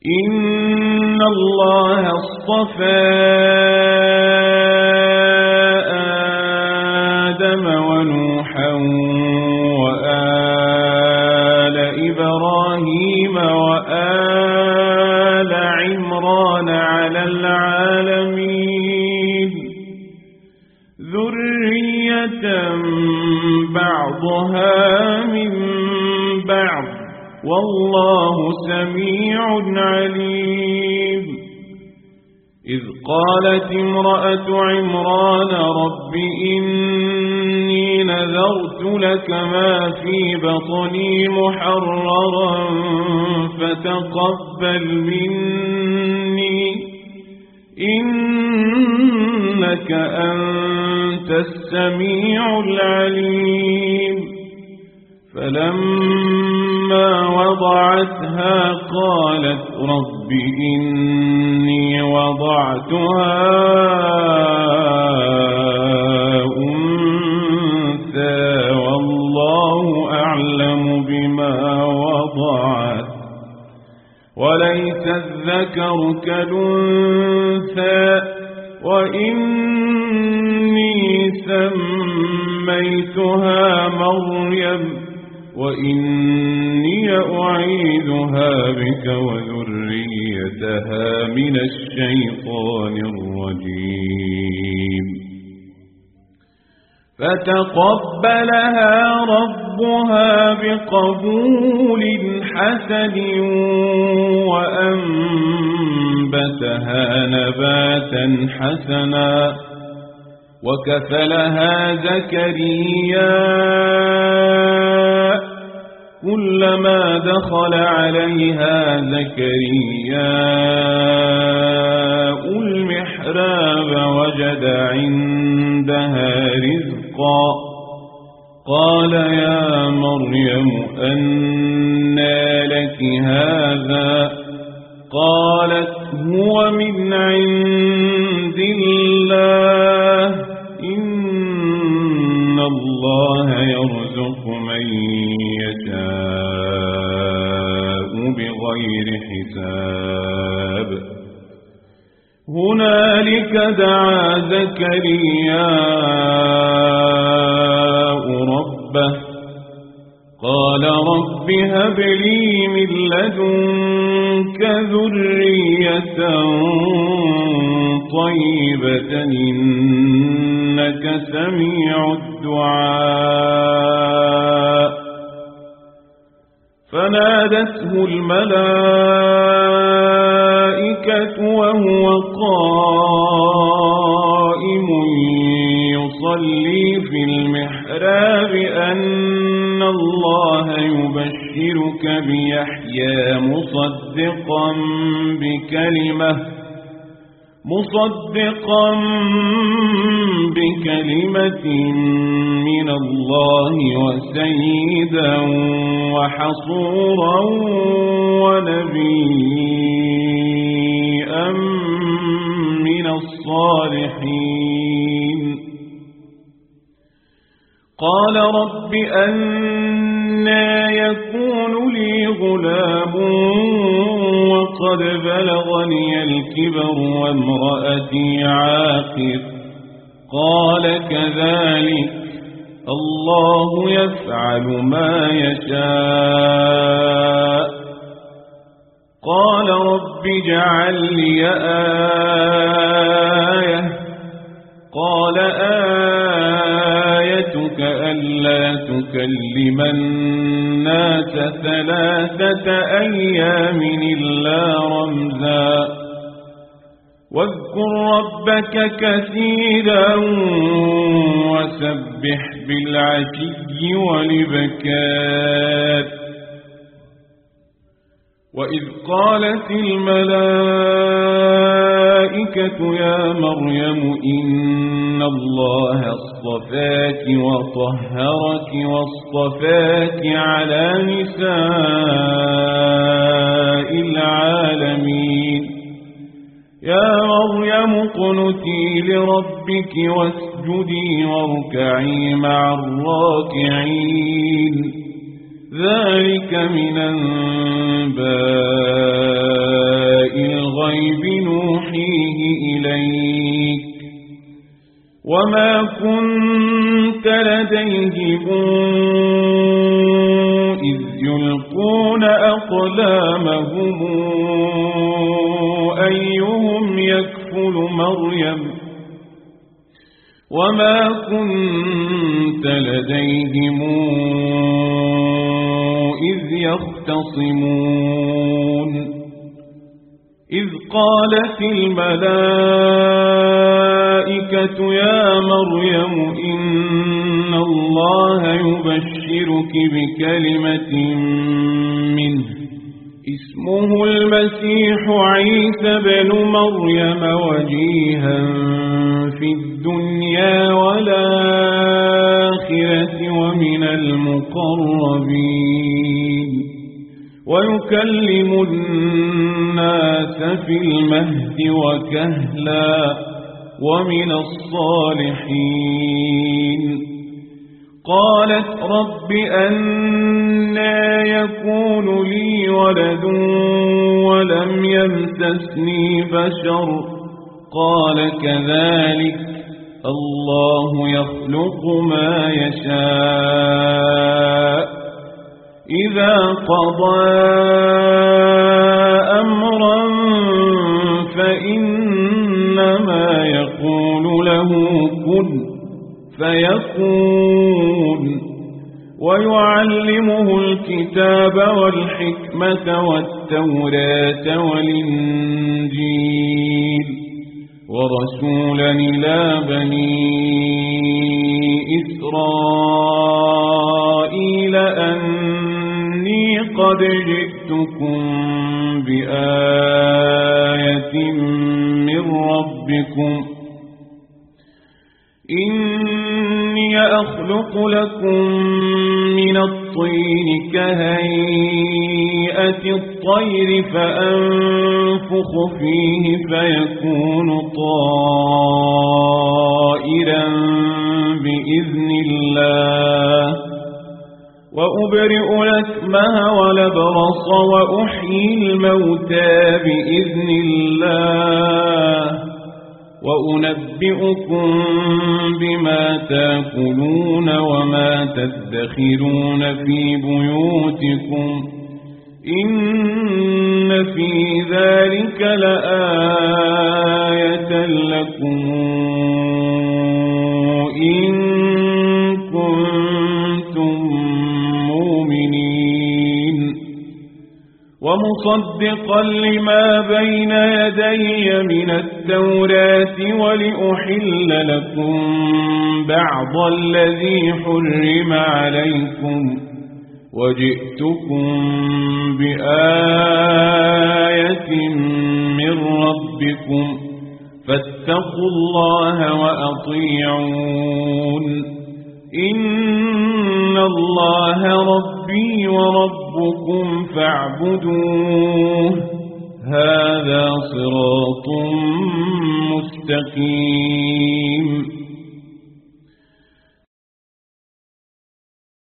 إن الله اصطفى آدم ونوحا وآل إبراهيم وآل عمران على العالمين ذرية بعضها من بعض والله سميع عليم إذ قالت امرأة عمران رب إني نذرت لك ما في بطني محررا فتقبل مني إنك أنت السميع العليم فلما وضعتها قالت رب إني وضعتها أنثى والله أعلم بما وضعت وليس الذكر كالأنثى وإني سميتها مريم وإني أعيذها بك وذريتها من الشيطان الرجيم فتقبلها ربها بقبول حسن وأنبتها نباتا حسنا وكفلها زكريا كلما دخل عليها زكرياء المحراب وجد عندها رزقا قال يا مريم أنى لك هذا قالت هو من عند الله إن الله يرزق من يشاء بغير حساب هنالك دعا زكرياء ربه قال رب هب لي من لدنك ذرية طيبة إنك سميع الدعاء فنادته الملائكة وهو قائم يصلي في المحراب أن الله يبشرك بيحيى مصدقا بكلمة من الله وسيدا وحصورا ونبيا من الصالحين قال رب أنى يكون لي غلام وقد بلغني الكبر وامرأتي عاقر قال كذلك الله يفعل ما يشاء قال رب اجعل لي آية قال آيتك ألا تكلم الناس 3 أيام إلا رمزا واذكر ربك كثيرا وسبح بالعشي والإبكار وإذ قالت الملائكة يا مريم إن الله اصطفاك وطهرك واصطفاك على نساء العالمين يا مريم اقنتي لربك واسجدي واركعي مع الراكعين ذلك من أنباء وما كنت لديهم إذ يلقون أقلامهم أيهم يكفل مريم وما كنت لديهم إذ يختصمون إذ قالت الملائكة يا مريم إن الله يبشرك بكلمة منه اسمه المسيح عيسى بن مريم وجيها في الدنيا والآخرة ومن المقربين ويكلم الناس في المهد وكهلا ومن الصالحين قالت رب أنى يكون لي ولد ولم يمسسني بشر قال كذلك الله يخلق ما يشاء إذا قضى أمرا فإنما يقول له كن فيكون ويعلمه الكتاب والحكمة والتوراة والإنجيل ورسولا إلى بني إسرائيل أني قد جئتكم بآية من ربكم إني أخلق لكم من الطين كهيئة الطير فأنفخ فيه فيكون طائرا بإذن الله وأبرئ الأكمه والأبرص وأحيي الموتى بإذن الله وأنبئكم بما تأكلون وما تدخرون في بيوتكم إن في ذلك لآية لكم إن كنتم مؤمنين ومصدقا لما بين يدي من التوراة ولأحل لكم بعض الذي حرم عليكم وجئتكم بآية من ربكم فاتقوا الله وأطيعون إن الله ربي وربكم فاعبدوه هذا صراط مستقيم